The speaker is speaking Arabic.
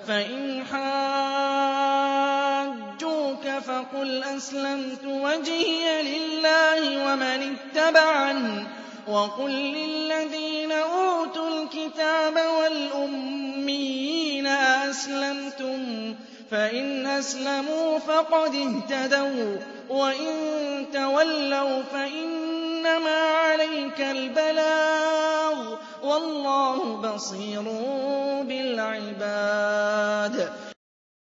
فإن حاجوك فقل أسلمت وجهي لله ومن اتبعني وقل للذين أوتوا الكتاب والأميين أأسلمتم فإن أسلموا فقد اهتدوا وإن تولوا فإنما عليك البلاغ والله بصير بالعباد